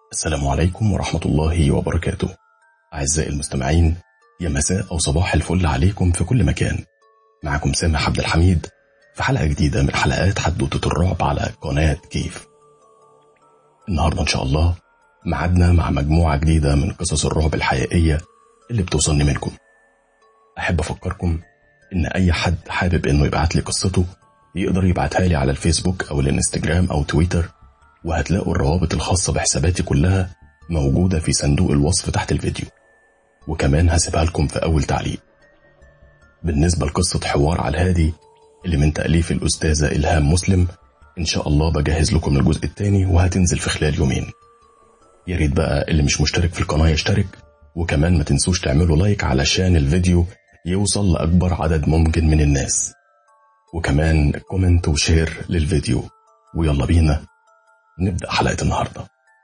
السلام عليكم ورحمة الله وبركاته. أعزائي المستمعين، يا مساء أو صباح الفل عليكم في كل مكان. معكم سامح عبد الحميد في حلقة جديدة من حلقات حدوتة الرعب على قناة كيف. النهاردة إن شاء الله معدنا مع مجموعة جديدة من قصص الرعب الحقيقية اللي بتوصلني منكم. أحب أفكركم إن أي حد حابب إنه يبعت لي قصته يقدر يبعتها لي على الفيسبوك أو الانستجرام أو تويتر، وهتلاقوا الروابط الخاصة بحساباتي كلها موجودة في صندوق الوصف تحت الفيديو، وكمان هسيبها لكم في أول تعليق. بالنسبة لقصة حوار على الهادي اللي من تأليف الأستاذة إلهام مسلم، إن شاء الله بجهز لكم الجزء الثاني وهتنزل في خلال يومين. يا ريت بقى اللي مش مشترك في القناة يشترك، وكمان ما تنسوش تعملوا لايك علشان الفيديو يوصل لأكبر عدد ممكن من الناس، وكمان كومنت وشير للفيديو. ويلا بينا نبدأ حلقة النهاردة.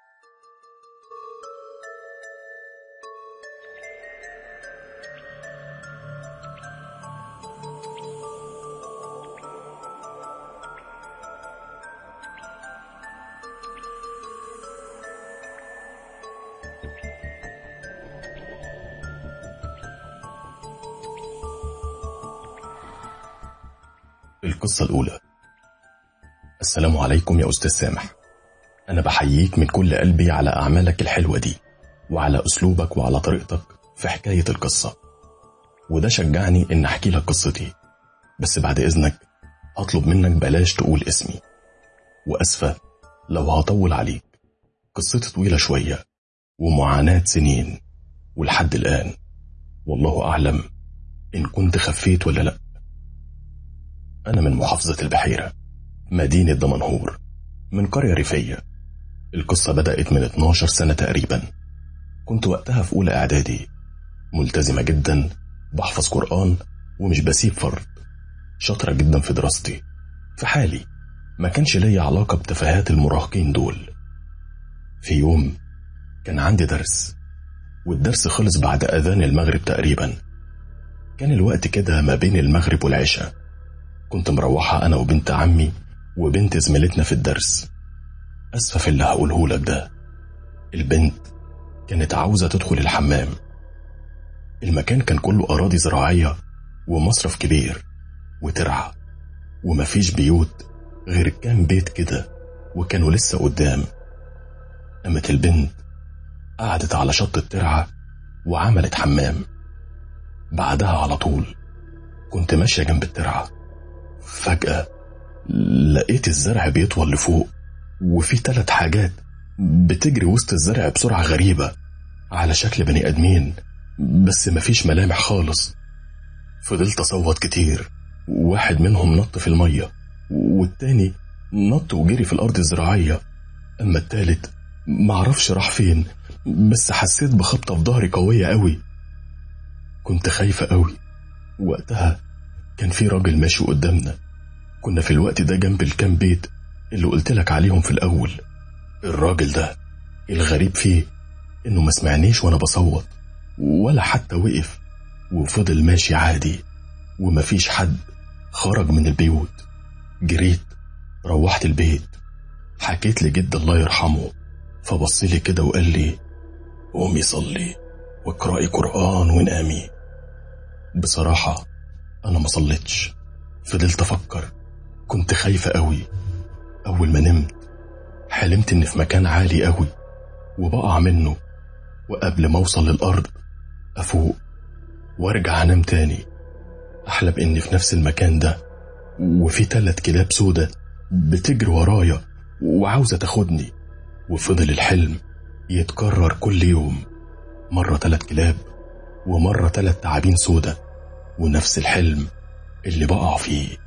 القصة الأولى. السلام عليكم يا أستاذ سامح، أنا بحييك من كل قلبي على أعمالك الحلوة دي، وعلى أسلوبك وعلى طريقتك في حكاية القصة، وده شجعني إن أحكي لك قصتي. بس بعد إذنك هطلب منك بلاش تقول اسمي، وأسفة لو هطول عليك. قصتي طويلة شوية ومعاناة سنين، ولحد الآن والله أعلم إن كنت خفيت ولا لأ. أنا من محافظة البحيرة، مدينة دمنهور، من قرية ريفية. القصة بدأت من 12 سنة تقريبا. كنت وقتها في أولى إعدادي، ملتزمة جدا، بحفظ قرآن ومش بسيب فرض، شاطرة جدا في دراستي، في حالي، ما كانش ليا علاقة بتفاهات المراهقين دول. في يوم كان عندي درس، والدرس خلص بعد أذان المغرب تقريبا. كان الوقت كده ما بين المغرب والعشاء. كنت مروحة أنا وبنت عمي وبنت زميلتنا في الدرس. أسفة في اللي هقوله لك ده، البنت كانت عاوزة تدخل الحمام. المكان كان كله أراضي زراعية ومصرف كبير وترعة، ومفيش بيوت غير كام بيت كده، وكانوا لسه قدام. قامت البنت قعدت على شط الترعة وعملت حمام. بعدها على طول كنت ماشية جنب الترعة، فجأة لقيت الزرع بيطول لفوق، وفي 3 حاجات بتجري وسط الزرع بسرعة غريبة على شكل بني آدمين، بس مفيش ملامح خالص. فضلت أصوت كتير، واحد منهم نط في المية، والتاني نط وجري في الأرض الزراعية، أما التالت معرفش راح فين، بس حسيت بخبطة في ظهري قوية قوي. كنت خايفة قوي. وقتها كان في راجل ماشي قدامنا. كنا في الوقت ده جنب الكام بيت اللي قلتلك عليهم في الأول. الراجل ده الغريب فيه إنه ما سمعنيش وأنا بصوت، ولا حتى وقف، وفضل ماشي عادي، ومفيش حد خرج من البيوت. جريت روحت البيت، حكيت لجد الله يرحمه، فبصلي كده وقال لي قومي صلي واقرأي قرآن ونامي. بصراحة أنا ما صليتش، فضلت أفكر. كنت خايفة قوي. أول ما نمت حلمت إن في مكان عالي قوي وبقع منه، وقبل ما أوصل للأرض أفوق وارجع أنام تاني. أحلم إني في نفس المكان ده، وفي 3 كلاب سودة بتجري ورايا وعاوزة تاخدني. وفضل الحلم يتكرر كل يوم، مرة 3 كلاب ومرة 3 تعابين سودة، ونفس الحلم اللي بقع فيه.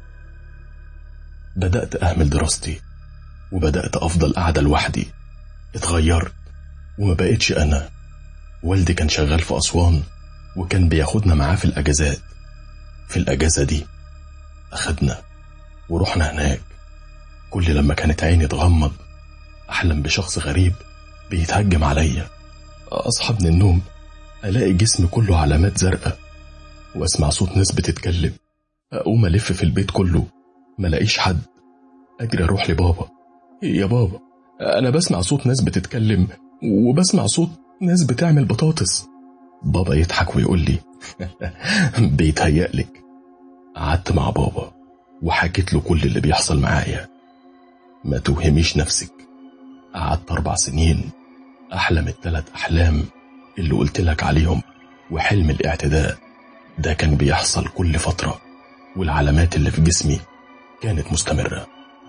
بدأت أهمل دراستي، وبدأت أفضل قاعدة لوحدي. اتغيرت وما بقيتش أنا. والدي كان شغال في أسوان، وكان بياخدنا معاه في الأجازات. في الأجازة دي أخدنا ورحنا هناك. كل لما كانت عيني تغمض أحلم بشخص غريب بيتهجم عليا. أصحى من النوم ألاقي جسمي كله علامات زرقاء، وأسمع صوت ناس بتتكلم. أقوم ألف في البيت كله ملاقيش حد. أجري أروح لبابا، يا بابا أنا بسمع صوت ناس بتتكلم وبسمع صوت ناس بتعمل بطاطس. بابا يضحك ويقول لي بيتهيألك. قعدت مع بابا وحكيت له كل اللي بيحصل معايا. ما توهميش نفسك، قعدت 4 سنين أحلم ال3 أحلام اللي قلت لك عليهم، وحلم الاعتداء ده كان بيحصل كل فترة، والعلامات اللي في جسمي كانت مستمرة.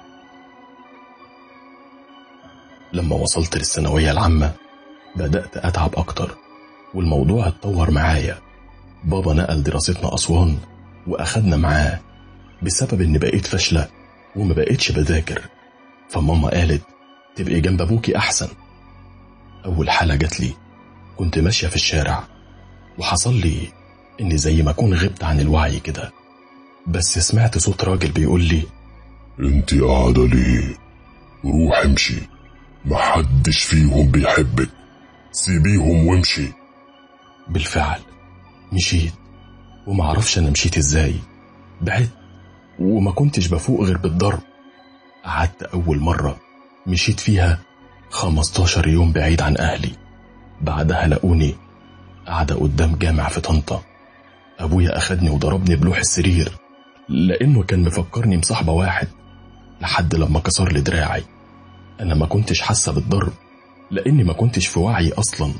لما وصلت للثانوية العامة بدأت أتعب أكتر، والموضوع اتطور معايا. بابا نقل دراستنا أسوان وأخدنا معاه بسبب إن بقيت فاشلة وما بقيتش بذاكر، فماما قالت تبقي جنب أبوكي أحسن. أول حالة جات لي كنت ماشية في الشارع، وحصل لي إني زي ما أكون غبت عن الوعي كده، بس سمعت صوت راجل بيقول لي انت قاعدة ليه؟ روح امشي، محدش فيهم بيحبك، سيبيهم وامشي. بالفعل مشيت، ومعرفش أنا مشيت إزاي. بعدت وما كنتش بفوق غير بالضرب. قعدت أول مرة مشيت فيها 15 يوم بعيد عن أهلي. بعدها لقوني قاعدة قدام جامع في طنطا. أبويا أخدني وضربني بلوح السرير لأنه كان مفكرني مصاحبة واحد، لحد لما كسر لي دراعي. أنا ما كنتش حاسة بالضرب لأني ما كنتش في وعي أصلا.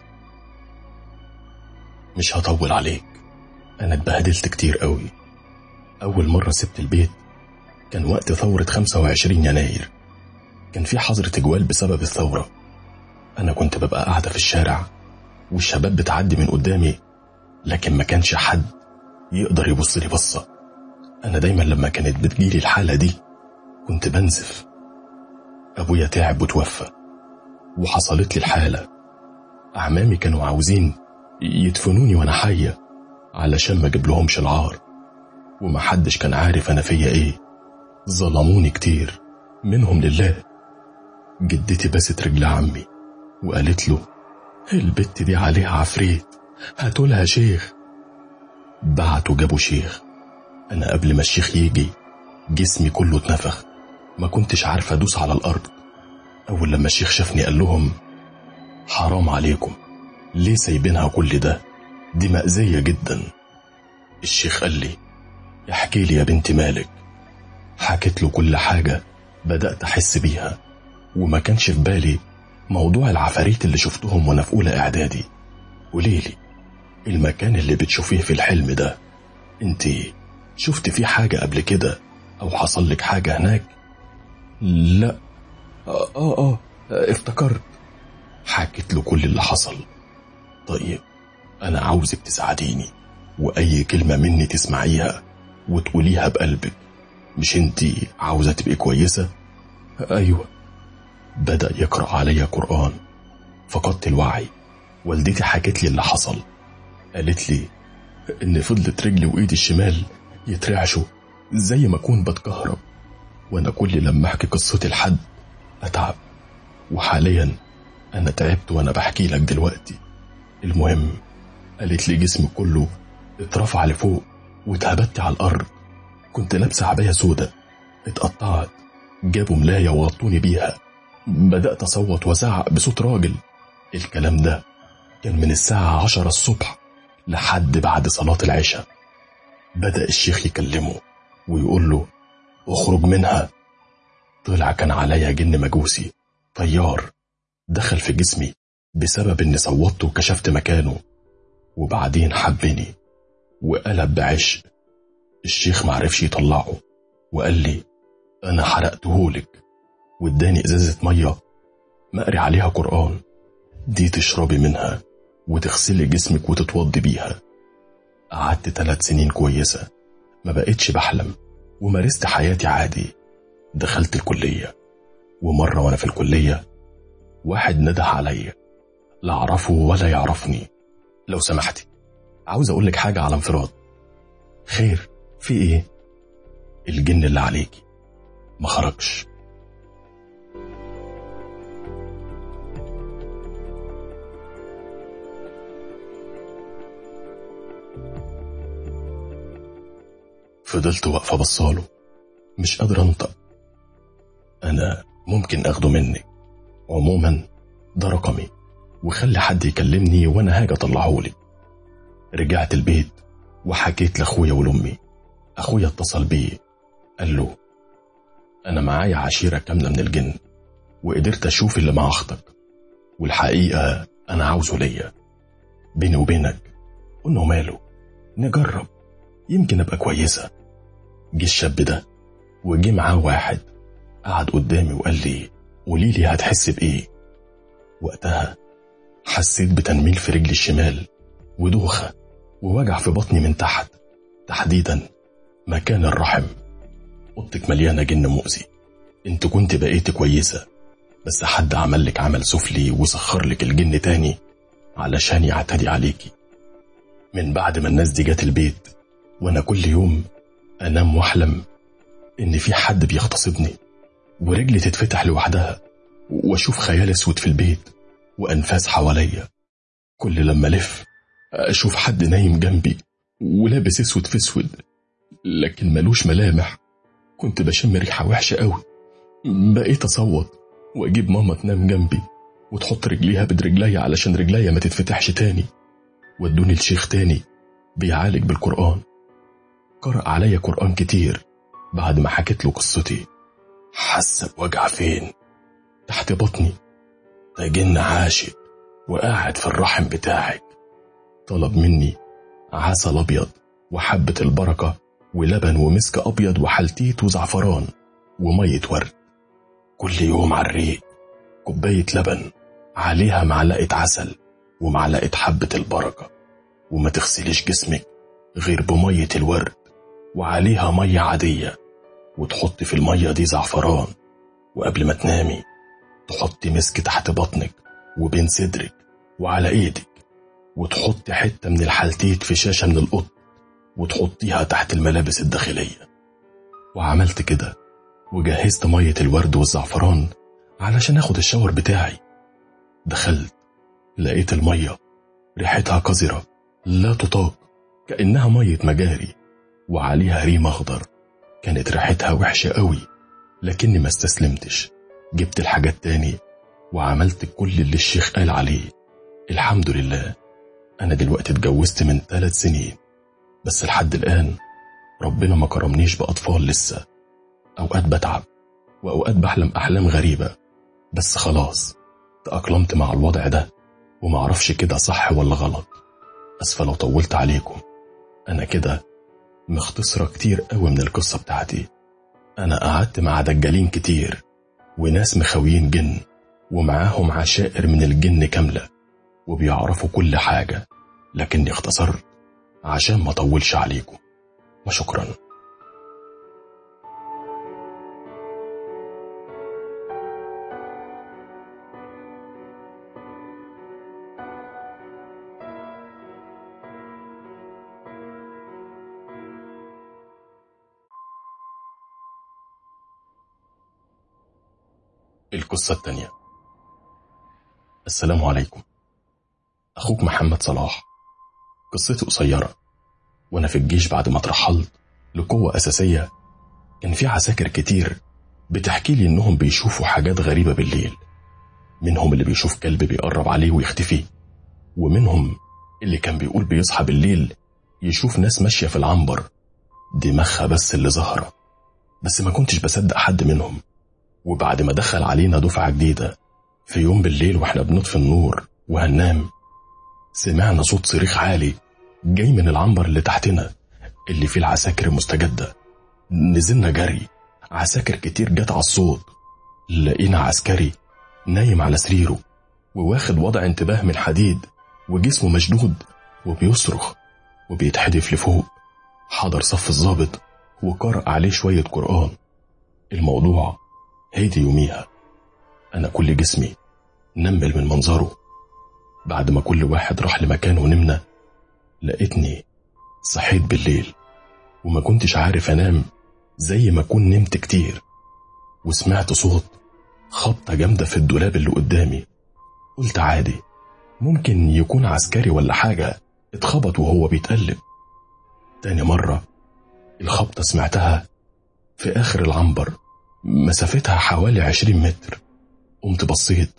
مش هطول عليك، أنا اتبهدلت كتير قوي. أول مرة سبت البيت كان وقت ثورة 25 يناير. كان في حظر تجوال بسبب الثورة. أنا كنت ببقى قاعدة في الشارع والشباب بتعدي من قدامي، لكن ما كانش حد يقدر يبص لي بصة. أنا دايما لما كانت بتجيلي الحالة دي كنت بنزف. أبويا تعب وتوفى وحصلت لي الحالة. أعمامي كانوا عاوزين يدفنوني وأنا حية علشان ما اجيب لهمش العار، ومحدش كان عارف أنا فيا إيه. ظلموني كتير، منهم لله. جدتي بست رجل عمي وقالت له البت دي عليها عفريت، هاتولها شيخ. بعتوا جابوا شيخ. أنا قبل ما الشيخ يجي جسمي كله اتنفخ، ما كنتش عارفة أدوس على الأرض. أول لما الشيخ شافني قال لهم حرام عليكم، ليه سايبينها كل ده؟ دي مأذية جدا. الشيخ قال لي احكي لي يا بنتي مالك. حكيت له كل حاجة بدأت أحس بيها، وما كانش في بالي موضوع العفاريت اللي شفتهم وأنا في أولى إعدادي. قوليلي المكان اللي بتشوفيه في الحلم ده، انتي شفت فيه حاجة قبل كده أو حصل لك حاجة هناك؟ لا. افتكرت. حكيت له كل اللي حصل. طيب أنا عاوزك تساعديني، وأي كلمة مني تسمعيها وتقوليها بقلبك. مش انتي عاوزة تبقي كويسة؟ أيوة. بدأ يقرأ عليا قرآن. فقدت الوعي. والدتي حكت لي اللي حصل. قالت لي إن فضلت رجلي وإيدي الشمال يترعشوا زي ما أكون بتكهرب، وأنا كل لما أحكي قصتي لحد أتعب. وحاليا أنا تعبت وأنا بحكي لك دلوقتي. المهم قالت لي جسمي كله اترفع لفوق واتهبت على الأرض. كنت لابسة عباية سودة اتقطعت، جابوا ملاية وغطوني بيها. بدأت أصوت وزعق بصوت راجل. الكلام ده كان من الساعة 10 الصبح لحد بعد صلاة العشاء. بدأ الشيخ يكلمه ويقول له اخرج منها. طلع كان عليا جن مجوسي طيار دخل في جسمي بسبب اني صوتت وكشفت مكانه، وبعدين حبني وقلب بعشق. الشيخ معرفش يطلعه وقال لي انا حرقتهولك، واداني ازازة مية مقري عليها قرآن، دي تشربي منها وتغسلي جسمك وتتوضي بيها. قعدت 3 سنين كويسة، ما بقيتش بحلم ومارست حياتي عادي. دخلت الكلية، ومرة وانا في الكلية واحد نده عليا، لا اعرفه ولا يعرفني. لو سمحتي عاوز اقولك حاجة على انفراد. خير، في ايه؟ الجن اللي عليكي ما خرجش. فضلت واقفة بصاله مش قادر انطق. انا ممكن اخده منك، عموما ده رقمي، وخلي حد يكلمني وأنا هاجي أطلعهولك. رجعت البيت وحكيت لأخويا ولأمي. أخويا اتصل بيه قال له أنا معايا عشيرة كاملة من الجن وقدرت أشوف اللي مع أختك، والحقيقة أنا عاوزه ليا. بيني وبينك قلنا ماله، نجرب يمكن أبقى كويسة. جه الشاب ده وجه معاه واحد قعد قدامي وقال لي قوليلي هتحس بإيه. وقتها حسيت بتنميل في رجلي الشمال ودوخة ووجع في بطني من تحت، تحديدا مكان الرحم. اوضتك مليانة جن مؤذي، انت كنت بقيت كويسة بس حد عملك عمل سفلي وسخر لك الجن تاني علشان يعتدي عليكي. من بعد ما الناس دي جات البيت وانا كل يوم انام واحلم ان في حد بيغتصبني ورجلي تتفتح لوحدها واشوف خيال اسود في البيت وانفاس حواليا. كل لما الف اشوف حد نايم جنبي ولابس اسود في اسود لكن ملوش ملامح. كنت بشم ريحة وحشة قوي. بقيت اصوت واجيب ماما تنام جنبي وتحط رجليها برجليا علشان رجليا ما تتفتحش تاني. ودوني لشيخ تاني بيعالج بالقرآن، قرأ عليا قرآن كتير. بعد ما حكيت له قصتي حس بوجع فين تحت بطني. ده جن عاشق وقاعد في الرحم بتاعك. طلب مني عسل ابيض وحبة البركة ولبن ومسك ابيض وحلتيت وزعفران ومية ورد. كل يوم على الريق كوباية لبن عليها معلقة عسل ومعلقة حبة البركة، وما تغسليش جسمك غير بمية الورد وعليها مية عادية، وتحطي في المية دي زعفران. وقبل ما تنامي تحطي مسك تحت بطنك وبين صدرك وعلى ايدك، وتحطي حتة من الحلتيت في شاشة من القط وتحطيها تحت الملابس الداخلية. وعملت كده وجهزت مية الورد والزعفران علشان اخد الشاور بتاعي. دخلت لقيت المية ريحتها قذرة لا تطاق، كأنها مية مجاري وعليها ريم أخضر. كانت ريحتها وحشة قوي لكني ما استسلمتش. جبت الحاجات تاني وعملت كل اللي الشيخ قال عليه. الحمد لله أنا دلوقتي اتجوزت من 3 سنين، بس لحد الآن ربنا ما كرمنيش بأطفال لسه. أوقات بتعب وأوقات بحلم أحلام غريبة، بس خلاص تأقلمت مع الوضع ده ومعرفش كده صح ولا غلط. أسفة لو طولت عليكم، أنا كده مختصرة كتير قوي من القصة بتاعتي. أنا قعدت مع دجالين كتير وناس مخويين جن ومعاهم عشائر من الجن كاملة وبيعرفوا كل حاجة، لكني اختصرت عشان ما طولش عليكم، وشكرا. القصة التانية. السلام عليكم، أخوك محمد صلاح. قصتي قصيرة. وأنا في الجيش بعد ما اترحلت لقوة أساسية، كان في عساكر كتير بتحكي لي إنهم بيشوفوا حاجات غريبة بالليل. منهم اللي بيشوف كلب بيقرب عليه ويختفي، ومنهم اللي كان بيقول بيصحى بالليل يشوف ناس ماشية في العنبر دماغها بس اللي ظهرة. بس ما كنتش بصدق حد منهم. وبعد ما دخل علينا دفعة جديدة، في يوم بالليل واحنا بنطفي النور وهننام، سمعنا صوت صريخ عالي جاي من العنبر اللي تحتنا اللي فيه العساكر المستجدة. نزلنا جري، عساكر كتير جت على الصوت. لقينا عسكري نايم على سريره وواخد وضع انتباه من حديد وجسمه مشدود وبيصرخ وبيتحدف لفوق. حضر صف الضابط وقرأ عليه شوية قرآن. الموضوع هيدي يوميها. أنا كل جسمي نمل من منظره. بعد ما كل واحد راح لمكانه ونمنا، لقيتني صحيت بالليل وما كنتش عارف أنام زي ما كنت نمت كتير. وسمعت صوت خبطة جامدة في الدولاب اللي قدامي. قلت عادي، ممكن يكون عسكري ولا حاجة اتخبط وهو بيتقلب. تاني مرة الخبطة سمعتها في آخر العنبر، مسافتها حوالي 20 متر. قمت بصيت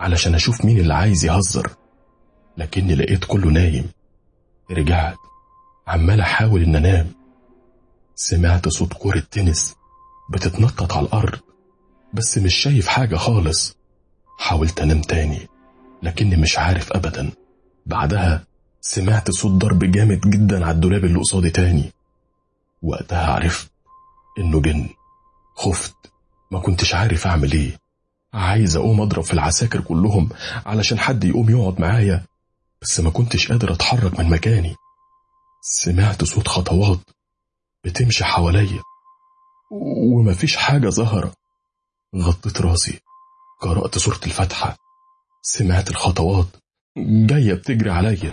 علشان أشوف مين اللي عايز يهزر، لكني لقيت كله نايم. رجعت عمال أحاول إن أنام. سمعت صوت كرة تنس بتتنطط على الأرض، بس مش شايف حاجة خالص. حاولت أنام تاني لكني مش عارف أبدا. بعدها سمعت صوت ضرب جامد جدا على الدولاب اللي قصادي تاني. وقتها عرفت إنه جن. خفت، ما كنتش عارف أعمل إيه. عايز أقوم أضرب في العساكر كلهم علشان حد يقوم يقعد معايا، بس ما كنتش قادر أتحرك من مكاني. سمعت صوت خطوات بتمشي حواليا ومفيش حاجة ظهر. غطيت راسي، قرأت سورة الفاتحة. سمعت الخطوات جاية بتجري عليا.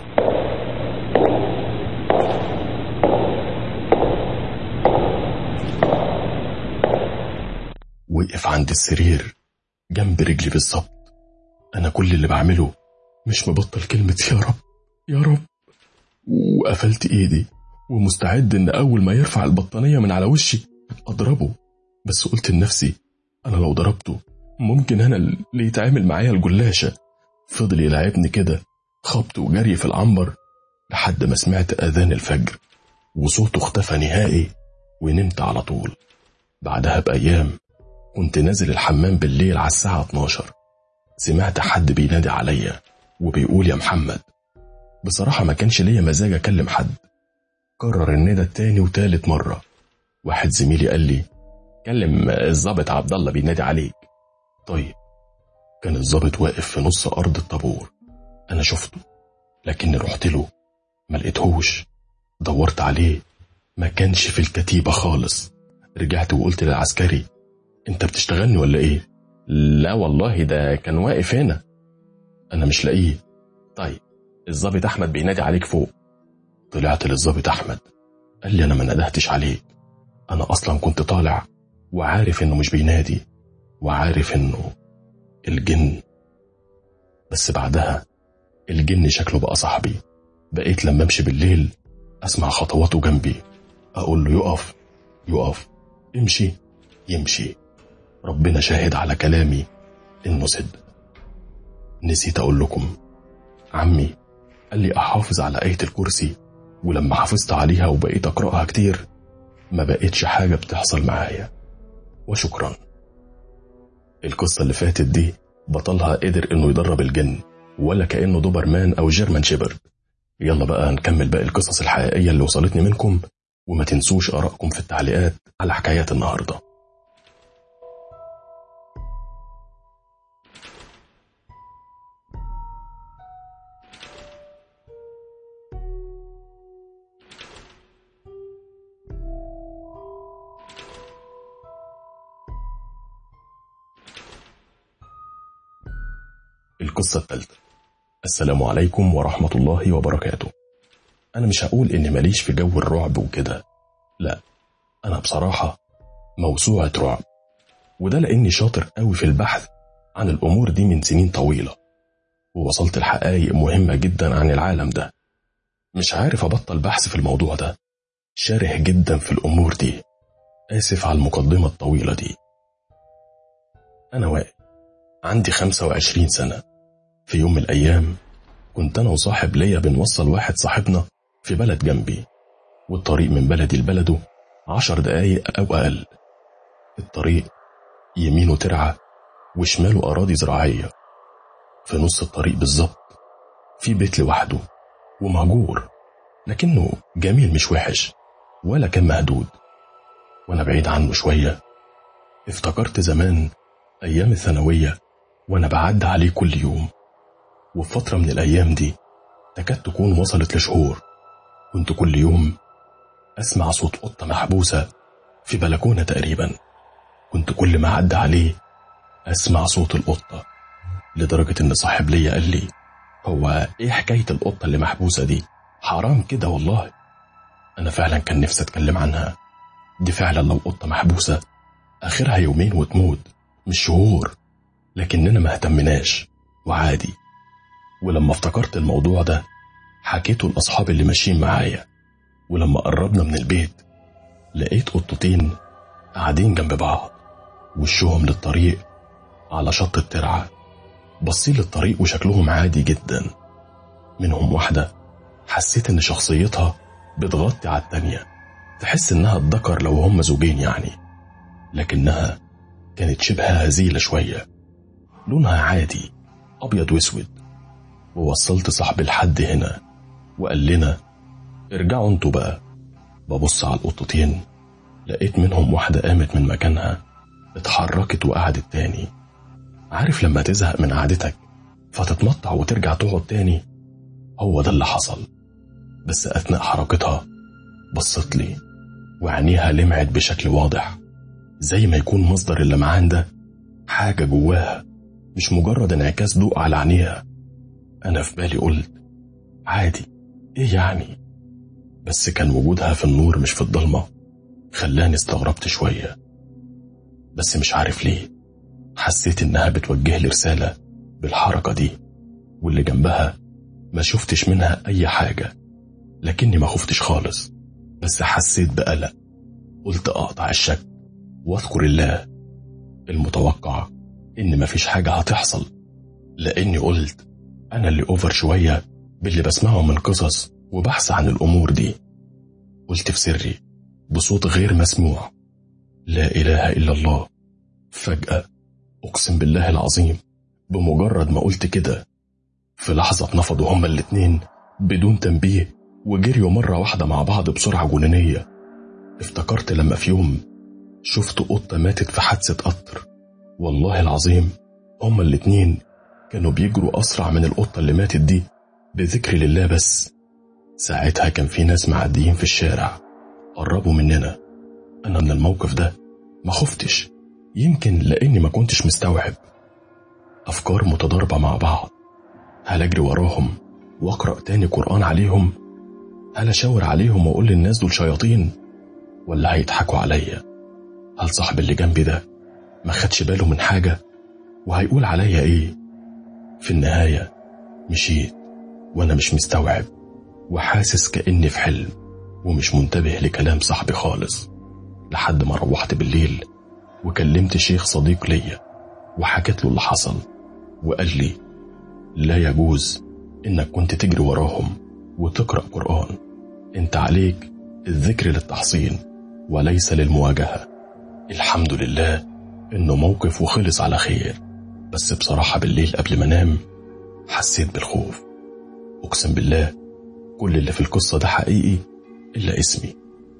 وقف عند السرير جنب رجلي بالظبط. أنا كل اللي بعمله مش مبطل كلمة يا رب يا رب. وقفلت إيدي ومستعد إن أول ما يرفع البطانية من على وشي أضربه، بس قلت لنفسي أنا لو ضربته ممكن أنا اللي يتعامل معايا الجلاشة. فضل يلعبني كده خبط وجري في العنبر لحد ما سمعت أذان الفجر وصوته اختفى نهائي، ونمت على طول. بعدها بأيام كنت نازل الحمام بالليل على الساعة 12. سمعت حد بينادي عليا وبيقول يا محمد. بصراحة ما كانش ليا مزاج أكلم حد. كرر الندى تاني وتالت مرة. واحد زميلي قال لي كلم الضابط عبد الله بينادي عليك. طيب. كان الضابط واقف في نص أرض الطابور. أنا شفته لكن رحت له ما لقيتهوش. دورت عليه ما كانش في الكتيبة خالص. رجعت وقلت للعسكري انت بتشتغلني ولا ايه؟ لا والله ده كان واقف هنا. انا مش لاقيه. طيب الضابط احمد بينادي عليك فوق. طلعت للضابط احمد. قال لي انا ما ندهتش عليك، انا اصلا كنت طالع وعارف انه مش بينادي وعارف انه الجن. بس بعدها الجن شكله بقى صاحبي. بقيت لما امشي بالليل اسمع خطواته جنبي، اقول له يقف يقف، امشي يمشي. ربنا شاهد على كلامي انه صدق. نسيت اقول لكم، عمي قال لي احافظ على آية الكرسي، ولما حافظت عليها وبقيت اقرأها كتير ما بقيتش حاجة بتحصل معايا. وشكرا. القصة اللي فاتت دي بطلها قدر انه يدرب الجن ولا كأنه دوبرمان او جيرمان شيبرد. يلا بقى نكمل باقي القصص الحقيقية اللي وصلتني منكم، وما تنسوش آرائكم في التعليقات على حكايات النهاردة. القصة الثالثة. السلام عليكم ورحمة الله وبركاته. أنا مش هقول إني ماليش في جو الرعب وكده، لا، أنا بصراحة موسوعة رعب، وده لأني شاطر قوي في البحث عن الأمور دي من سنين طويلة، ووصلت الحقائق مهمة جدا عن العالم ده. مش عارف أبطل بحث في الموضوع ده، شاره جدا في الأمور دي. آسف على المقدمة الطويلة دي. أنا وائل، عندي 25 سنة. في يوم من الأيام كنت أنا وصاحب ليا بنوصل واحد صاحبنا في بلد جنبي، والطريق من بلدي لبلده 10 دقايق أو أقل. الطريق يمينه ترعة وشماله أراضي زراعية. في نص الطريق بالظبط في بيت لوحده ومهجور، لكنه جميل مش وحش ولا كان مهدود. وأنا بعيد عنه شوية افتكرت زمان أيام الثانوية وأنا بعد عليه كل يوم. وفي فترة من الأيام دي تكاد تكون وصلت لشهور، كنت كل يوم أسمع صوت قطة محبوسة في بلكونة تقريبا. كنت كل ما أعد عليه أسمع صوت القطة، لدرجة إن صاحب ليا قال لي هو إيه حكاية القطة اللي محبوسة دي؟ حرام كده والله. أنا فعلا كان نفسي أتكلم عنها. دي فعلا لو قطة محبوسة آخرها يومين وتموت مش شهور، لكننا ما اهتمناش وعادي. ولما افتكرت الموضوع ده حكيته لأصحابي اللي ماشيين معايا، ولما قربنا من البيت لقيت قطتين قاعدين جنب بعض وشهم للطريق على شط الترعة بصيل الطريق وشكلهم عادي جدا. منهم واحدة حسيت ان شخصيتها بتغطي على التانية، تحس انها الذكر لو هم زوجين يعني، لكنها كانت شبه هزيلة شوية، لونها عادي ابيض واسود. ووصلت صاحبي لحد هنا وقال لنا ارجعوا انتوا بقى. ببص على القطتين لقيت منهم واحدة قامت من مكانها، اتحركت وقعدت تاني. عارف لما تزهق من قعدتك فتتمطع وترجع تقعد تاني؟ هو ده اللي حصل. بس أثناء حركتها بصت لي وعينيها لمعت بشكل واضح، زي ما يكون مصدر اللمعان ده حاجة جواها، مش مجرد انعكاس ضوء على عينيها. أنا في بالي قلت عادي، إيه يعني؟ بس كان وجودها في النور مش في الضلمة خلاني استغربت شوية. بس مش عارف ليه حسيت إنها بتوجه لي رسالة بالحركة دي. واللي جنبها ما شفتش منها أي حاجة، لكني ما خفتش خالص، بس حسيت بقلق. قلت أقطع الشك واذكر الله. المتوقع إن مفيش حاجة هتحصل، لأني قلت أنا اللي أوفر شوية باللي بسمعه من قصص وبحث عن الأمور دي. قلت في سري بصوت غير مسموع لا إله إلا الله. فجأة أقسم بالله العظيم بمجرد ما قلت كده في لحظة اتنفضوا هما الاتنين بدون تنبيه وجريوا مرة واحدة مع بعض بسرعة جنونية. افتكرت لما في يوم شفت قطة ماتت في حادثة قطر، والله العظيم هما الاتنين كانوا بيجروا أسرع من القطة اللي ماتت دي بذكر لله. بس ساعتها كان في ناس معديين في الشارع قربوا مننا. أنا من الموقف ده ما خفتش، يمكن لأني ما كنتش مستوعب. أفكار متضاربة مع بعض، هل أجري وراهم وأقرأ تاني قرآن عليهم؟ هل أشاور عليهم وأقول للناس دول شياطين؟ ولا هيضحكوا عليا؟ هل صاحب اللي جنبي ده ما خدش باله من حاجة وهيقول عليا إيه؟ في النهاية مشيت وأنا مش مستوعب وحاسس كأني في حلم ومش منتبه لكلام صاحبي خالص، لحد ما روحت بالليل وكلمت شيخ صديق ليا وحكيت له اللي حصل، وقال لي لا يجوز إنك كنت تجري وراهم وتقرأ قرآن، انت عليك الذكر للتحصين وليس للمواجهة. الحمد لله إنه موقف وخلص على خير، بس بصراحة بالليل قبل ما انام حسيت بالخوف. أقسم بالله كل اللي في القصة ده حقيقي إلا اسمي.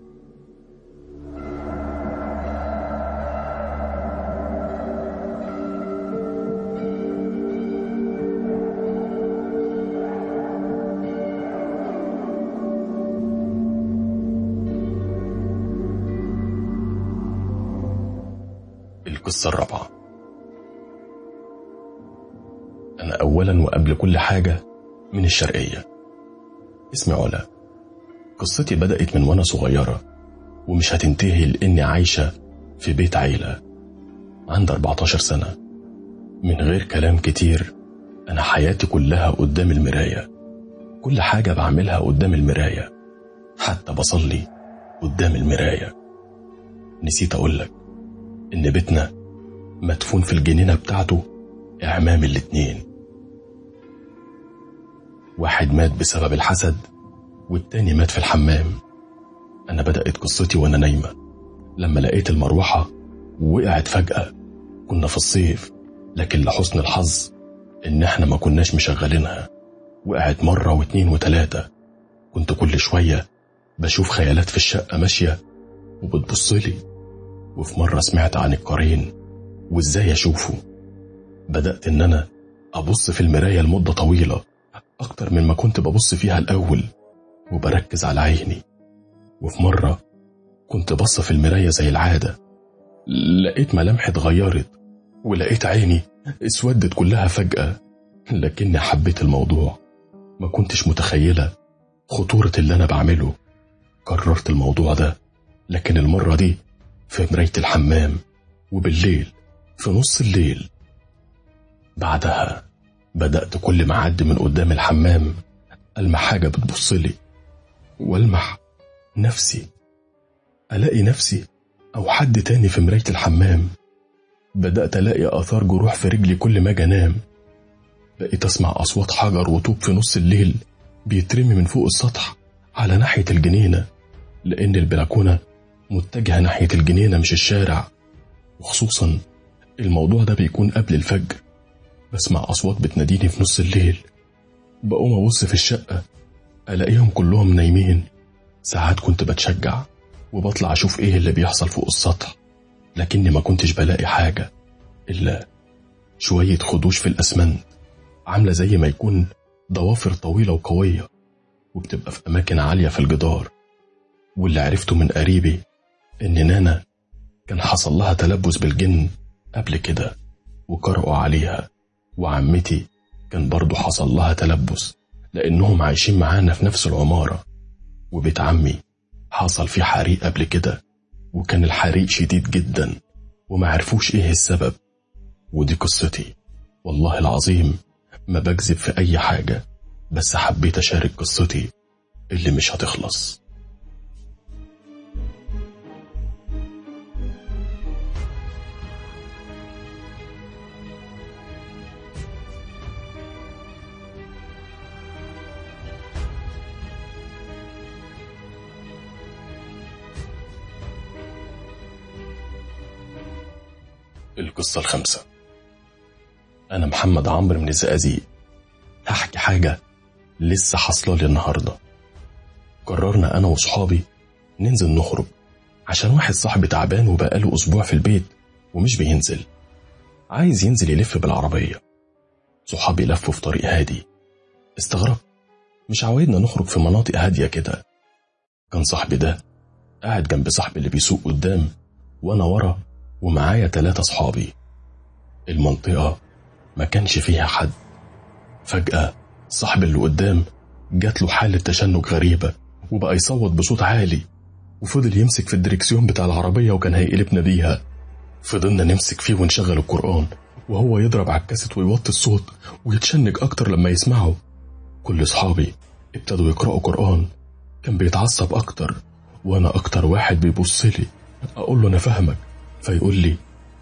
القصة الرابعة. أنا أولا وقبل كل حاجة من الشرقية، اسمي علا. قصتي بدأت من وأنا صغيرة ومش هتنتهي لأني عايشة في بيت عيلة. عندي 14 سنة. من غير كلام كتير، أنا حياتي كلها قدام المراية، كل حاجة بعملها قدام المراية، حتى بصلي قدام المراية. نسيت أقولك إن بيتنا مدفون في الجنينة بتاعته إعمام الاتنين، واحد مات بسبب الحسد والتاني مات في الحمام. أنا بدأت قصتي وأنا نايمة لما لقيت المروحة ووقعت فجأة. كنا في الصيف، لكن لحسن الحظ إن احنا ما كناش مشغلينها. وقعت مرة واتنين وتلاتة. كنت كل شوية بشوف خيالات في الشقة ماشية وبتبصلي. وفي مرة سمعت عن القرين وإزاي أشوفه. بدأت إن أنا أبص في المراية لمدة طويلة، أكتر من ما كنت ببص فيها الأول، وبركز على عيني. وفي مرة كنت بص في المراية زي العادة، لقيت ملامحي اتغيرت ولقيت عيني اسودت كلها فجأة. لكني حبيت الموضوع، ما كنتش متخيلة خطورة اللي أنا بعمله. قررت الموضوع ده، لكن المرة دي في مراية الحمام وبالليل في نص الليل. بعدها بدأت كل ما أعدي من قدام الحمام ألمح حاجة بتبصلي، والمح نفسي، ألاقي نفسي أو حد تاني في مراية الحمام. بدأت ألاقي آثار جروح في رجلي كل ما أجي أنام. بقيت أسمع أصوات حجر وطوب في نص الليل بيترمي من فوق السطح على ناحية الجنينة، لأن البلكونة متجهة ناحية الجنينة مش الشارع، وخصوصا الموضوع ده بيكون قبل الفجر. بسمع أصوات بتناديني في نص الليل، بقوم أبص في الشقة ألاقيهم كلهم نايمين. ساعات كنت بتشجع وبطلع أشوف إيه اللي بيحصل فوق السطح، لكني ما كنتش بلاقي حاجة إلا شوية خدوش في الأسمنت، عاملة زي ما يكون ضوافر طويلة وقوية، وبتبقى في أماكن عالية في الجدار. واللي عرفته من قريبي إن نانا كان حصل لها تلبس بالجن قبل كده وقرأوا عليها، وعمتي كان برضو حصل لها تلبس لأنهم عايشين معانا في نفس العمارة، وبيت عمي حصل فيه حريق قبل كده وكان الحريق شديد جدا وما عرفوش إيه السبب. ودي قصتي، والله العظيم ما بكذب في أي حاجة، بس حبيت أشارك قصتي اللي مش هتخلص. القصة الخامسة. أنا محمد عمرو من الزقازيق. هحكي حاجة لسه حصلة لي النهاردة. قررنا أنا وصحابي ننزل نخرج عشان واحد صاحبي تعبان وبقاله أسبوع في البيت ومش بينزل، عايز ينزل يلف بالعربية. صحابي لفوا في طريق هادي، استغربت، مش عوايدنا نخرج في مناطق هادية كده. كان صاحبي ده قاعد جنب صاحبي اللي بيسوق قدام وأنا ورا، ومعايا 3 صحابي. المنطقة ما كانش فيها حد. فجأة صاحبي اللي قدام جات له حالة تشنج غريبة وبقى يصوت بصوت عالي، وفضل يمسك في الدريكسيون بتاع العربية وكان هيقلبنا بيها. فضلنا نمسك فيه ونشغل القرآن وهو يضرب على الكاسيت ويوطي الصوت ويتشنج أكتر لما يسمعه. كل صحابي ابتدوا يقرأوا قرآن، كان بيتعصب أكتر وأنا أكتر واحد بيبص لي. أقول له أنا فاهمك، فيقول لي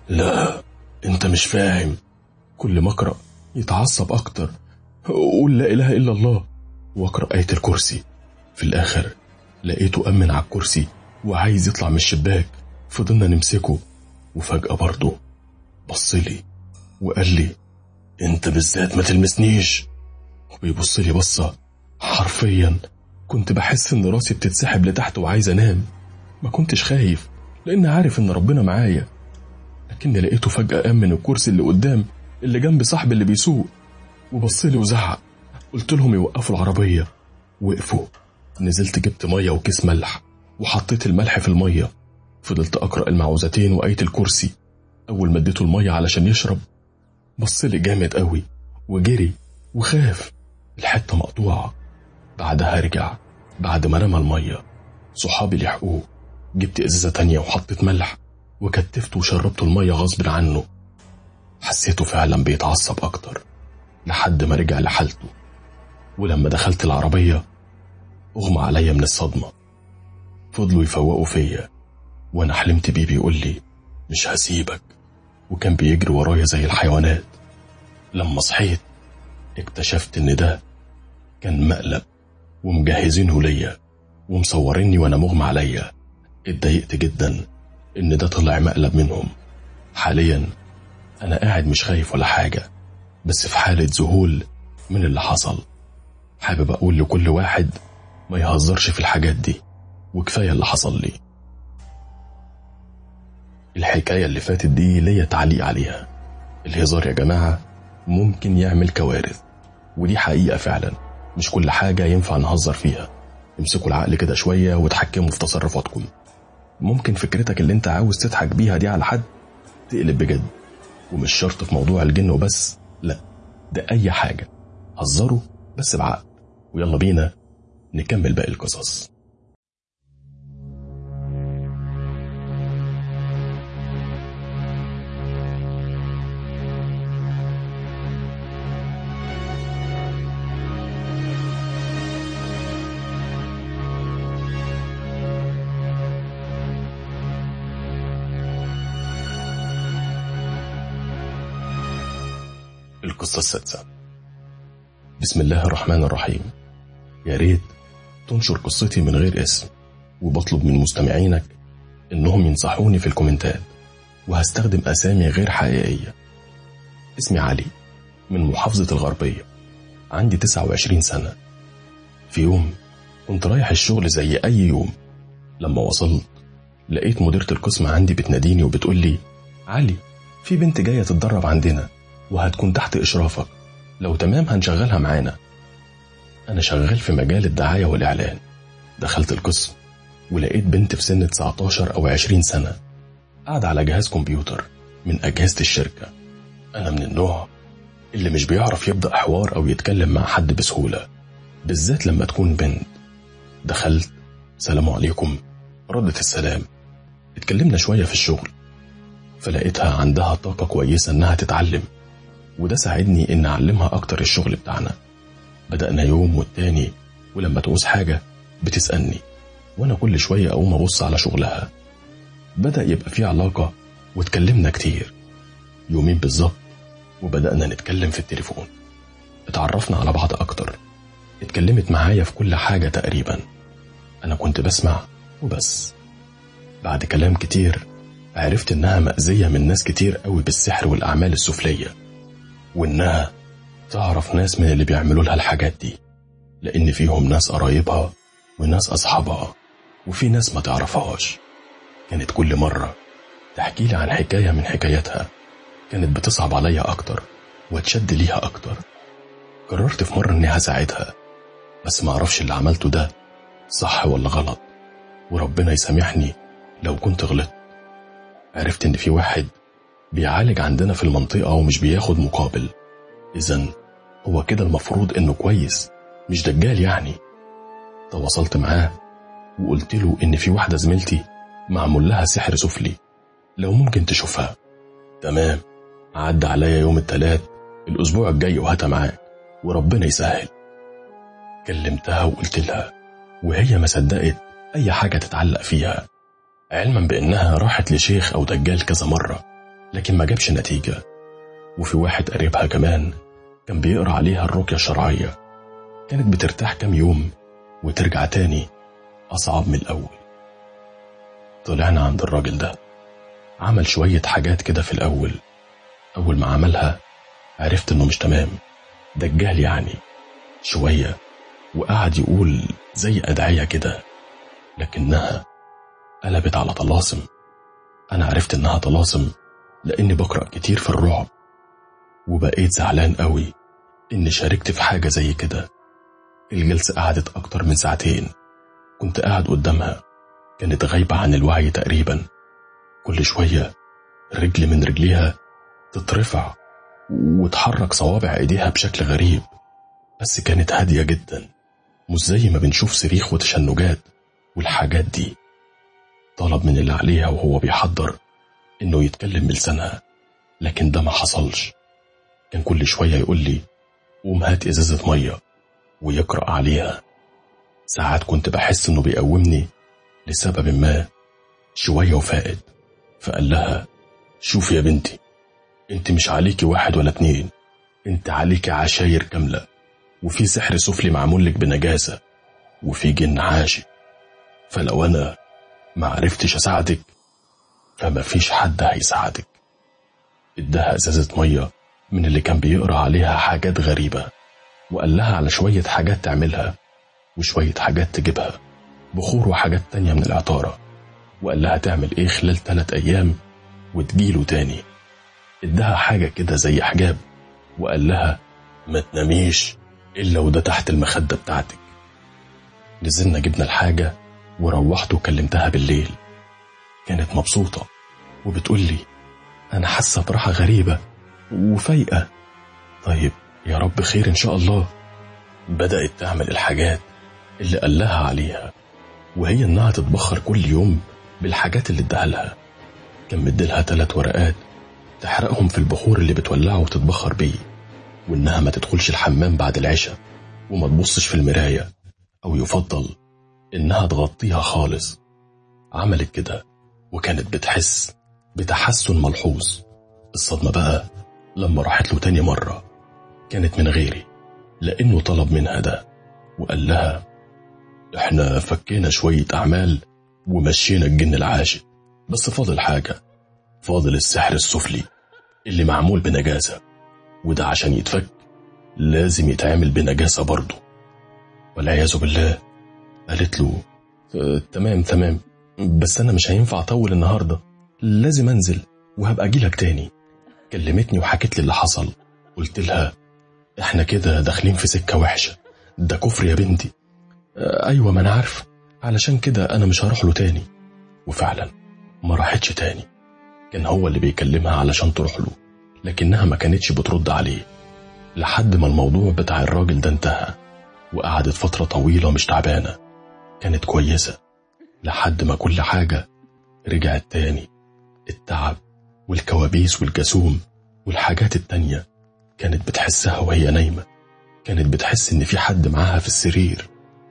لا أنت مش فاهم. كل ما أقرأ يتعصب أكتر، أقول لا إله إلا الله وأقرأ آية الكرسي. في الآخر لقيته أمن على الكرسي وعايز يطلع من الشباك. فضلنا نمسكه، وفجأة برضه بصلي وقال لي أنت بالذات ما تلمسنيش، وبيبصلي بصة حرفيا كنت بحس إن راسي بتتسحب لتحت وعايز أنام. ما كنتش خايف لأن عارف إن ربنا معايا، لكن لقيته فجأة قام من الكرسي اللي قدام اللي جنب صاحبي اللي بيسوق وبصلي وزعق. قلت لهم يوقفوا العربية، وقفوا. نزلت جبت مية وكيس ملح وحطيت الملح في المية. فضلت أقرأ المعوذتين وآية الكرسي. أول ما اديته المية علشان يشرب بصلي جامد قوي وجري وخاف الحتة مقطوعة. بعدها رجع بعد ما رمى المية. صحابي لحقوه، جبت إزازة تانية وحطيت ملح وكتفته وشربته المية غصب عنه. حسيته فعلا بيتعصب أكتر لحد ما رجع لحالته. ولما دخلت العربية أغمى عليا من الصدمة. فضلوا يفوقوا فيا وأنا حلمت بيه بيقول لي مش هسيبك، وكان بيجري ورايا زي الحيوانات. لما صحيت اكتشفت إن ده كان مقلب ومجهزينه ليا ومصوريني وأنا مغمى عليا. اتضايقت جدا إن ده طلع مقلب منهم. حاليا أنا قاعد مش خايف ولا حاجة، بس في حالة ذهول من اللي حصل. حابب أقول لكل واحد ما يهزرش في الحاجات دي، وكفاية اللي حصل لي. الحكاية اللي فاتت دي ليا تعليق عليها. الهزار يا جماعة ممكن يعمل كوارث، ودي حقيقة فعلا، مش كل حاجة ينفع نهزر فيها. امسكوا العقل كده شوية وتحكموا في تصرفاتكم. ممكن فكرتك اللي انت عاوز تضحك بيها دي على حد تقلب بجد، ومش شرط في موضوع الجن وبس، لا ده أي حاجة. هزروا بس بعقل. ويلا بينا نكمل باقي القصص. القصة السادسة. بسم الله الرحمن الرحيم. يا ريت تنشر قصتي من غير اسم، وبطلب من مستمعينك إنهم ينصحوني في الكومنتات، وهستخدم أسامي غير حقيقية. اسمي علي، من محافظة الغربية، عندي 29 سنة. في يوم كنت رايح الشغل زي أي يوم. لما وصلت لقيت مديرة القسم عندي بتناديني وبتقول لي: علي، في بنت جاية تتدرب عندنا وهتكون تحت إشرافك، لو تمام هنشغلها معانا. أنا شغال في مجال الدعاية والإعلان. دخلت القسم ولقيت بنت في سن 19 أو 20 سنة قاعدة على جهاز كمبيوتر من أجهزة الشركة. أنا من النوع اللي مش بيعرف يبدأ حوار أو يتكلم مع حد بسهولة، بالذات لما تكون بنت. دخلت: سلام عليكم. ردت السلام. اتكلمنا شوية في الشغل، فلقيتها عندها طاقة كويسة إنها تتعلم، وده ساعدني إن أعلمها أكتر الشغل بتاعنا. بدأنا يوم والتاني، ولما تعوز حاجة بتسألني، وأنا كل شوية أقوم أبص على شغلها. بدأ يبقى في علاقة واتكلمنا كتير، يومين بالظبط، وبدأنا نتكلم في التليفون. اتعرفنا على بعض أكتر، اتكلمت معايا في كل حاجة تقريبا، أنا كنت بسمع وبس. بعد كلام كتير عرفت إنها مأذية من ناس كتير قوي بالسحر والأعمال السفلية، وإنها تعرف ناس من اللي بيعملوا لها الحاجات دي، لأن فيهم ناس قرايبها وناس أصحابها، وفي ناس ما تعرفهاش. كانت كل مرة تحكي لي عن حكاية من حكاياتها، كانت بتصعب عليا أكتر واتشد ليها أكتر. قررت في مرة إني هساعدها، بس ما أعرفش اللي عملته ده صح ولا غلط، وربنا يسامحني لو كنت غلطت. عرفت إن في واحد بيعالج عندنا في المنطقة ومش بياخد مقابل، إذن هو كده المفروض إنه كويس، مش دجال يعني. تواصلت معاه وقلت له إن في واحدة زميلتي معمول لها سحر سفلي، لو ممكن تشوفها. تمام، عدى عليا يوم الثلاث الأسبوع الجاي وهاتها معاك وربنا يسهل. كلمتها وقلت لها، وهي ما صدقت أي حاجة تتعلق فيها، علما بأنها راحت لشيخ أو دجال كذا مرة لكن ما جابش نتيجة. وفي واحد قريبها كمان كان بيقرأ عليها الرقية الشرعية، كانت بترتاح كام يوم وترجع تاني أصعب من الأول. طلعنا عند الراجل ده، عمل شوية حاجات كده في الأول. أول ما عملها عرفت إنه مش تمام، دجال يعني شوية، وقعد يقول زي أدعية كده، لكنها قلبت على طلاسم. أنا عرفت إنها طلاسم لأني بقرأ كتير في الرعب، وبقيت زعلان قوي إني شاركت في حاجة زي كده. الجلسة قعدت أكتر من ساعتين، كنت قاعد قدامها، كانت غايبة عن الوعي تقريبا. كل شوية رجل من رجليها تترفع وتحرك صوابع ايديها بشكل غريب، بس كانت هادية جدا، مش زي ما بنشوف صريخ وتشنجات والحاجات دي. طلب من اللي عليها وهو بيحضر انه يتكلم بلسانها، لكن ده ما حصلش. كان كل شوية يقول لي قوم هات ازازة مية ويقرأ عليها. ساعات كنت بحس انه بيقومني لسبب ما. شوية وفائد، فقال لها شوف يا بنتي، انت مش عليكي 1 ولا 2، انت عليكي عشاير كاملة، وفي سحر سفلي معمول لك بنجاسة، وفي جن عاشق، فلو انا ما عرفتش اساعدك فما فيش حد هيساعدك. ادها ازازة مية من اللي كان بيقرأ عليها حاجات غريبة، وقال لها على شوية حاجات تعملها وشوية حاجات تجيبها، بخور وحاجات تانية من العطارة، وقال لها تعمل ايه خلال 3 أيام وتجيله تاني. ادها حاجة كده زي حجاب، وقال لها ما تناميش إلا وده تحت المخدة بتاعتك. نزلنا جبنا الحاجة وروحت وكلمتها بالليل. كانت مبسوطة وبتقول لي أنا حاسة براحة غريبة وفايقة. طيب يا رب خير إن شاء الله. بدأت تعمل الحاجات اللي قال لها عليها، وهي إنها تتبخر كل يوم بالحاجات اللي ادها لها. كان مديلها 3 ورقات تحرقهم في البخور اللي بتولعه وتتبخر بيه، وإنها ما تدخلش الحمام بعد العشاء، وما تبصش في المراية، أو يفضل إنها تغطيها خالص. عملت كده وكانت بتحس بتحسن ملحوظ. الصدمة بقى لما راحت له تاني مرة، كانت من غيري، لأنه طلب منها ده وقال لها احنا فكينا شوية أعمال ومشينا الجن العاشق، بس فاضل حاجة، فاضل السحر السفلي اللي معمول بنجاسة، وده عشان يتفك لازم يتعامل بنجاسة برضه. والعياذ بالله. قالت له تمام بس أنا مش هينفع أطول النهاردة، لازم أنزل وهبقى أجيلك تاني. كلمتني وحكت لي اللي حصل. قلت لها احنا كده داخلين في سكة وحشة، ده كفر يا بنتي. أيوة ما أنا عارف، علشان كده أنا مش هروح له تاني. وفعلا ما راحتش تاني. كان هو اللي بيكلمها علشان تروح له، لكنها ما كانتش بترد عليه لحد ما الموضوع بتاع الراجل ده انتهى. وقعدت فترة طويلة مش تعبانة، كانت كويسة لحد ما كل حاجة رجعت تاني. التعب والكوابيس والجسوم والحاجات التانية كانت بتحسها وهي نايمة، كانت بتحس ان في حد معاها في السرير.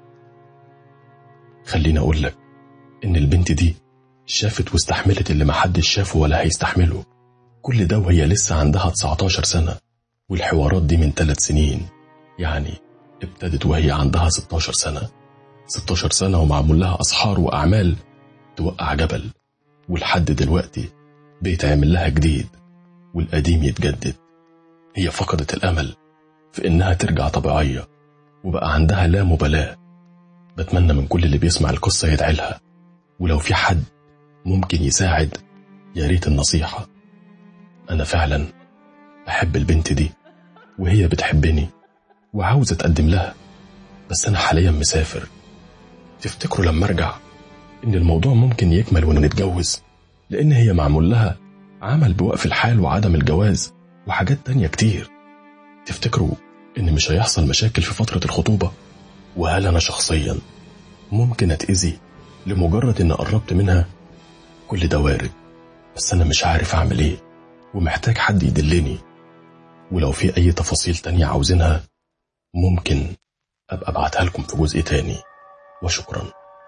خليني اقول لك ان البنت دي شافت واستحملت اللي محدش شافه ولا هيستحمله، كل ده وهي لسه عندها 19 سنة، والحوارات دي من 3 سنين، يعني ابتدت وهي عندها 16 سنة. 16 سنة ومعمول لها أسحار وأعمال توقع جبل، ولحد دلوقتي بيتعمل لها جديد والقديم يتجدد. هي فقدت الأمل في إنها ترجع طبيعية، وبقى عندها لا مبالاة. بتمنى من كل اللي بيسمع القصة يدعيلها، ولو في حد ممكن يساعد يا ريت النصيحة. أنا فعلا بحب البنت دي وهي بتحبني وعاوزة أتقدم لها، بس أنا حاليا مسافر. تفتكروا لما أرجع إن الموضوع ممكن يكمل ونتجوز؟ لأن هي معمول لها عمل بوقف الحال وعدم الجواز وحاجات تانية كتير. تفتكروا إن مش هيحصل مشاكل في فترة الخطوبة؟ وهل أنا شخصيا ممكن أتأذي لمجرد إن قربت منها؟ كل ده وارد، بس أنا مش عارف أعمل إيه ومحتاج حد يدلني. ولو في أي تفاصيل تانية عاوزينها ممكن أبقى أبعتها لكم في جزء تاني. وشكرا.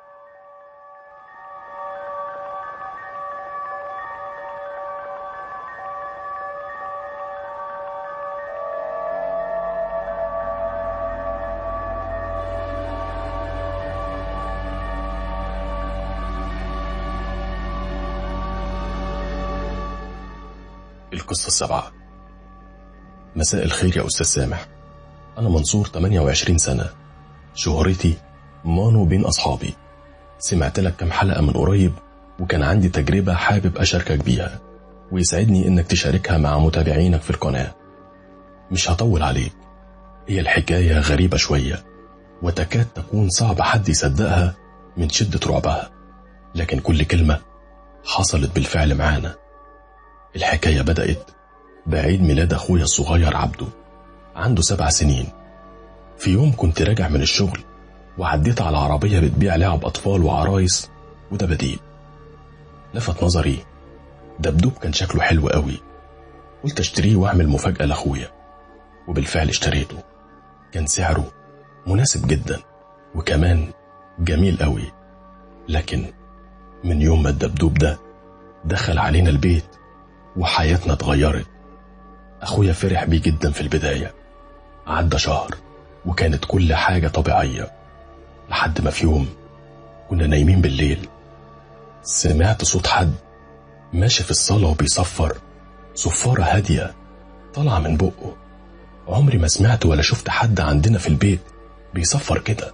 القصة 7. مساء الخير يا أستاذ سامح، أنا منصور 28 سنة، شهرتي مانو بين أصحابي. سمعت لك كم حلقة من قريب وكان عندي تجربة حابب أشاركك بيها، ويسعدني إنك تشاركها مع متابعينك في القناة. مش هطول عليك، هي الحكاية غريبة شوية وتكاد تكون صعب حد يصدقها من شدة رعبها، لكن كل كلمة حصلت بالفعل معانا. الحكاية بدأت بعيد ميلاد أخويا الصغير عبده، عنده 7 سنين. في يوم كنت راجع من الشغل وعديت على عربية بتبيع لعب أطفال وعرايس ودباديب. لفت نظري دبدوب كان شكله حلو قوي، قلت اشتريه واعمل مفاجأة لأخويا، وبالفعل اشتريته. كان سعره مناسب جدا وكمان جميل قوي. لكن من يوم ما الدبدوب ده دخل علينا البيت وحياتنا اتغيرت. أخويا فرح بيه جدا في البداية، عدى شهر وكانت كل حاجة طبيعية، لحد ما في يوم كنا نايمين بالليل سمعت صوت حد ماشي في الصالة وبيصفر صفارة هادية طالعة من بقه. عمري ما سمعت ولا شفت حد عندنا في البيت بيصفر كده.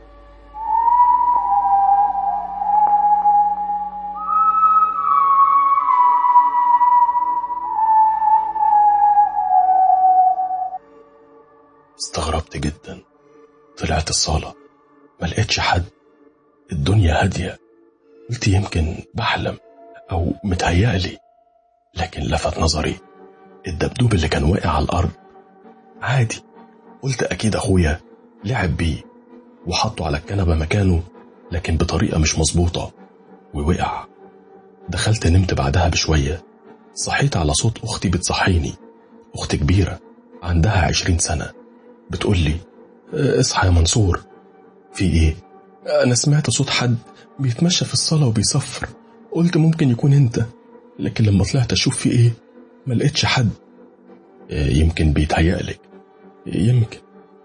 استغربت جدا، طلعت الصالة ما لقيتش حد، الدنيا هادية. قلت يمكن بحلم أو متهيألي، لكن لفت نظري الدبدوب اللي كان واقع على الأرض عادي. قلت أكيد أخويا لعب بيه وحطه على الكنبة مكانه، لكن بطريقة مش مظبوطة ووقع. دخلت نمت بعدها بشوية، صحيت على صوت أختي بتصحيني، أخت كبيرة عندها 20 سنة، بتقولي اصحى يا منصور. في ايه؟ انا سمعت صوت حد بيتمشى في الصالة وبيصفر، قلت ممكن يكون انت، لكن لما طلعت اشوف في ايه ما لقيتش حد. يمكن بيتهيألك، يمكن،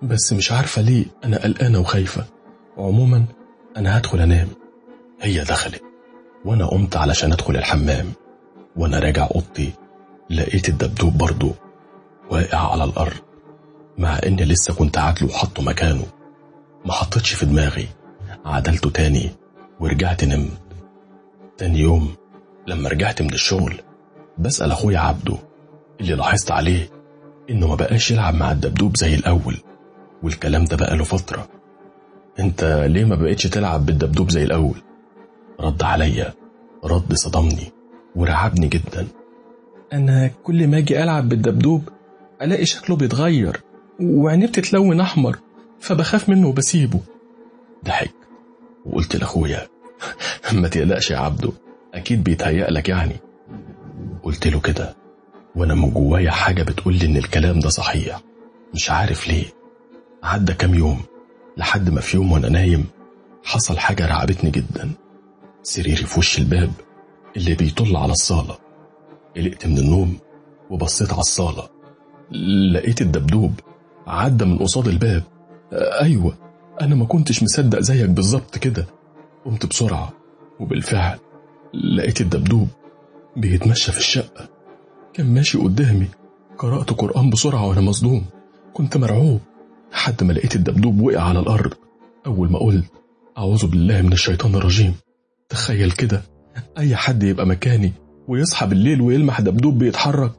بس مش عارفة ليه أنا قلقانة وخايفة. عموما أنا هدخل أنام. هي دخلت وأنا قمت علشان أدخل الحمام، وأنا راجع أوضتي لقيت الدبدوب برضه واقع على الأرض، مع إني لسه كنت عادله وحطه مكانه. ما حطيتش في دماغي، عدلته تاني ورجعت نمت. تاني يوم لما رجعت من الشغل بسأل أخويا عبده، اللي لاحظت عليه إنه ما بقاش يلعب مع الدبدوب زي الأول، والكلام ده بقى له فترة. أنت ليه ما بقيتش تلعب بالدبدوب زي الأول؟ رد عليا رد صدمني ورعبني جدا. أنا كل ما أجي ألعب بالدبدوب ألاقي شكله بيتغير وعينيه بتتلون أحمر، فبخاف منه وبسيبه. ضحك وقلت لأخويا ما تقلقش يا عبده، أكيد بيتهيأ لك يعني. قلت له كده وأنا من جوايا حاجة بتقولي إن الكلام ده صحيح. مش عارف ليه. عدى كام يوم لحد ما في يوم وأنا نايم حصل حاجة رعبتني جدا. سريري في وش الباب اللي بيطل على الصالة. قلقت من النوم وبصيت على الصالة، لقيت الدبدوب عدى من قصاد الباب. أيوة، أنا ما كنتش مصدق زيك بالظبط كده. قمت بسرعة وبالفعل لقيت الدبدوب بيتمشى في الشقة. كان ماشي قدامي. قرأت قرآن بسرعة وأنا مصدوم، كنت مرعوب لحد ما لقيت الدبدوب وقع على الأرض. أول ما قلت أعوذ بالله من الشيطان الرجيم. تخيل كده أي حد يبقى مكاني ويصحى بالليل ويلمح دبدوب بيتحرك.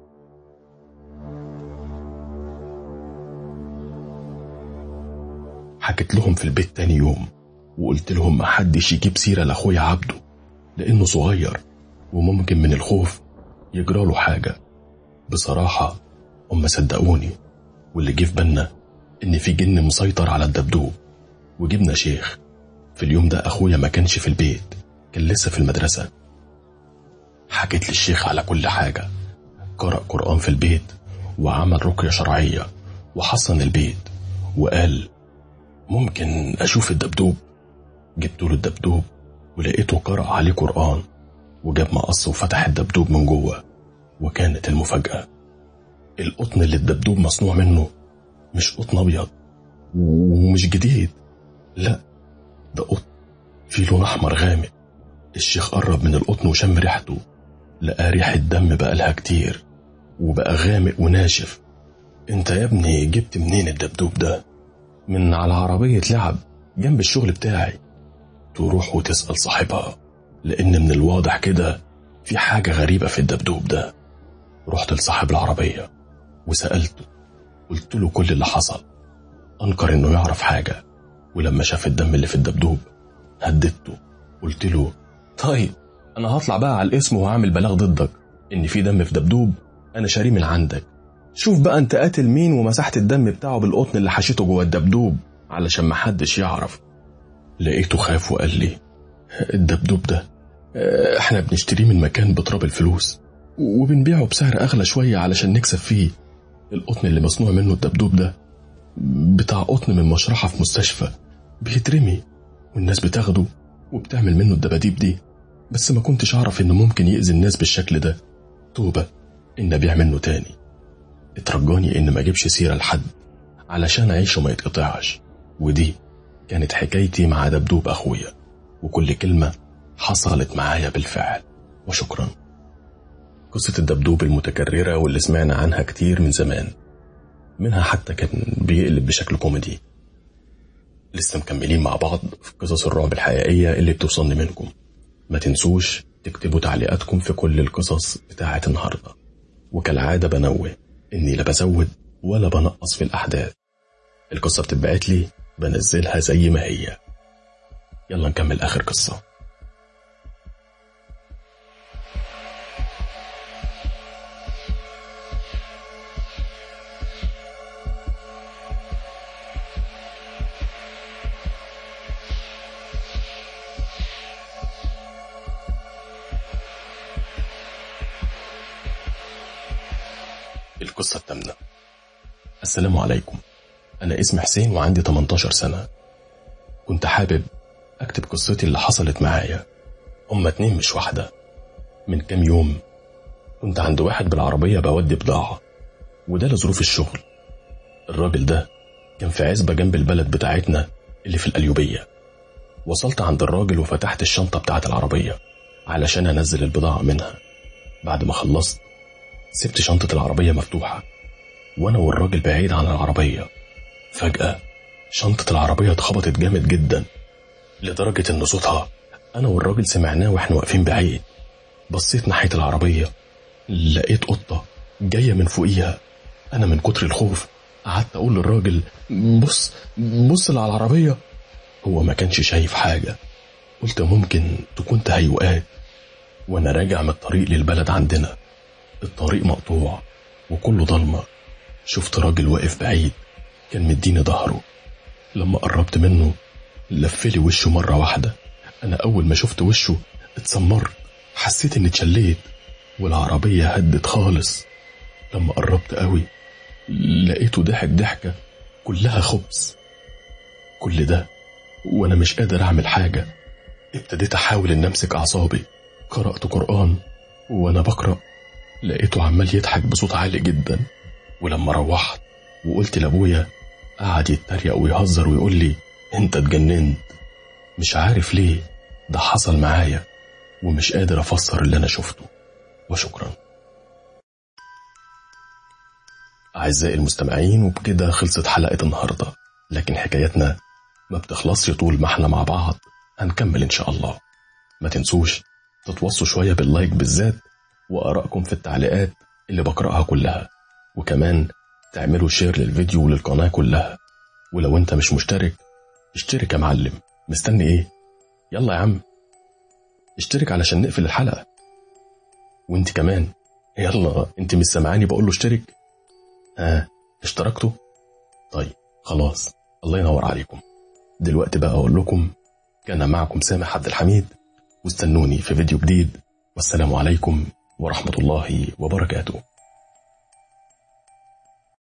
حكيت لهم في البيت تاني يوم وقلت لهم ما حدش يجيب سيرة لأخويا عبده، لأنه صغير وممكن من الخوف يجراله حاجة. بصراحة هم صدقوني، واللي جه في بالنا إن في جن مسيطر على الدبدوب. وجبنا شيخ. في اليوم ده أخويا ما كانش في البيت، كان لسه في المدرسة. حكيت للشيخ على كل حاجة. قرأ قرآن في البيت وعمل رقية شرعية وحصن البيت، وقال ممكن أشوف الدبدوب. جبت له الدبدوب ولقيته قرأ عليه قرآن، وجاب مقص وفتح الدبدوب من جوه. وكانت المفاجأة القطن اللي الدبدوب مصنوع منه مش قطن أبيض ومش جديد، لا ده قطن فيه لون أحمر غامق. الشيخ قرب من القطن وشم ريحته، لقى ريحة دم بقالها كتير وبقى غامق وناشف. انت يا ابني جبت منين الدبدوب ده؟ من على عربية لعب جنب الشغل بتاعي. تروح وتسأل صاحبها، لأن من الواضح كده في حاجة غريبة في الدبدوب ده. رحت لصاحب العربية وسألته، قلت له كل اللي حصل. أنكر إنه يعرف حاجة، ولما شاف الدم اللي في الدبدوب هددته. قلت له طيب أنا هطلع بقى على الاسم وهعمل بلاغ ضدك إن في دم في دبدوب أنا شاريه من عندك. شوف بقى أنت قاتل مين ومسحت الدم بتاعه بالقطن اللي حشيته جوه الدبدوب علشان محدش يعرف. لقيته خاف وقال لي الدبدوب ده احنا بنشتريه من مكان بتراب الفلوس وبنبيعه بسعر أغلى شوية علشان نكسب فيه. القطن اللي مصنوع منه الدبدوب ده بتاع قطن من مشرحة في مستشفى، بيترمي والناس بتاخده وبتعمل منه الدباديب دي. بس ما كنتش أعرف إنه ممكن يأذي الناس بالشكل ده. توبة إن أبيع منه تاني. اترجاني إن ما أجيبش سيرة لحد علشان عيشه ما يتقطعش. ودي كانت حكايتي مع دبدوب أخويا، وكل كلمة حصلت معايا بالفعل. وشكرا. قصة الدبدوب المتكررة واللي سمعنا عنها كتير من زمان، منها حتى كان بيقلب بشكل كوميدي. لسه مكملين مع بعض في قصص الرعب الحقيقية اللي بتوصلني منكم. ما تنسوش تكتبوا تعليقاتكم في كل القصص بتاعة النهاردة، وكالعادة بنوه إني لا بزود ولا بنقص في الأحداث. القصة بتبعت لي بنزلها زي ما هي. يلا نكمل آخر قصة. القصة الثامنة. السلام عليكم، أنا اسمي حسين وعندي 18 سنة. كنت حابب أكتب قصتي اللي حصلت معايا. هما 2 مش واحدة. من كام يوم كنت عند واحد بالعربية بودي بضاعة، وده لظروف الشغل. الراجل ده كان في عزبة جنب البلد بتاعتنا اللي في القليوبية. وصلت عند الراجل وفتحت الشنطة بتاعت العربية علشان أنزل البضاعة منها. بعد ما خلصت سبت شنطة العربية مفتوحة وأنا والراجل بعيد عن العربية. فجأة شنطة العربية اتخبطت جامد جدا لدرجة إن صوتها أنا والراجل سمعناه وإحنا واقفين بعيد. بصيت ناحية العربية لقيت قطة جاية من فوقيها. أنا من كتر الخوف قعدت أقول للراجل بص على العربية. هو ما كانش شايف حاجة. قلت ممكن تكون تهيؤات. وأنا راجع من الطريق للبلد عندنا الطريق مقطوع وكله ضلمة. شفت راجل واقف بعيد كان مديني ظهره. لما قربت منه لفلي وشه مرة واحدة. أنا أول ما شفت وشه اتسمرت، حسيت إني اتشليت والعربية هدت خالص. لما قربت قوي لقيته ضحك ضحكة كلها خبز. كل ده وأنا مش قادر أعمل حاجة. ابتديت أحاول إن أمسك أعصابي. قرأت قرآن وأنا بقرأ لقيته عمال يضحك بصوت عالي جدا. ولما روحت وقلت لأبويا قعد يتريق ويهزر ويقول لي أنت اتجننت. مش عارف ليه ده حصل معايا ومش قادر أفسر اللي أنا شفته. وشكرا. أعزائي المستمعين، وبكده خلصت حلقة النهاردة، لكن حكايتنا ما بتخلصش طول ما احنا مع بعض. هنكمل إن شاء الله. ما تنسوش تتوصوا شوية باللايك بالذات وآرائكم في التعليقات اللي بقرأها كلها، وكمان تعملوا شير للفيديو وللقناة كلها. ولو انت مش مشترك اشترك يا معلم، مستني ايه؟ يلا يا عم اشترك علشان نقفل الحلقة. وانت كمان يلا، انت مش سامعاني بقول له اشترك؟ اشتركتوا؟ طيب خلاص، الله ينور عليكم. دلوقتي بقى اقول لكم كان معكم سامح عبد الحميد، واستنوني في فيديو جديد، والسلام عليكم ورحمة الله وبركاته.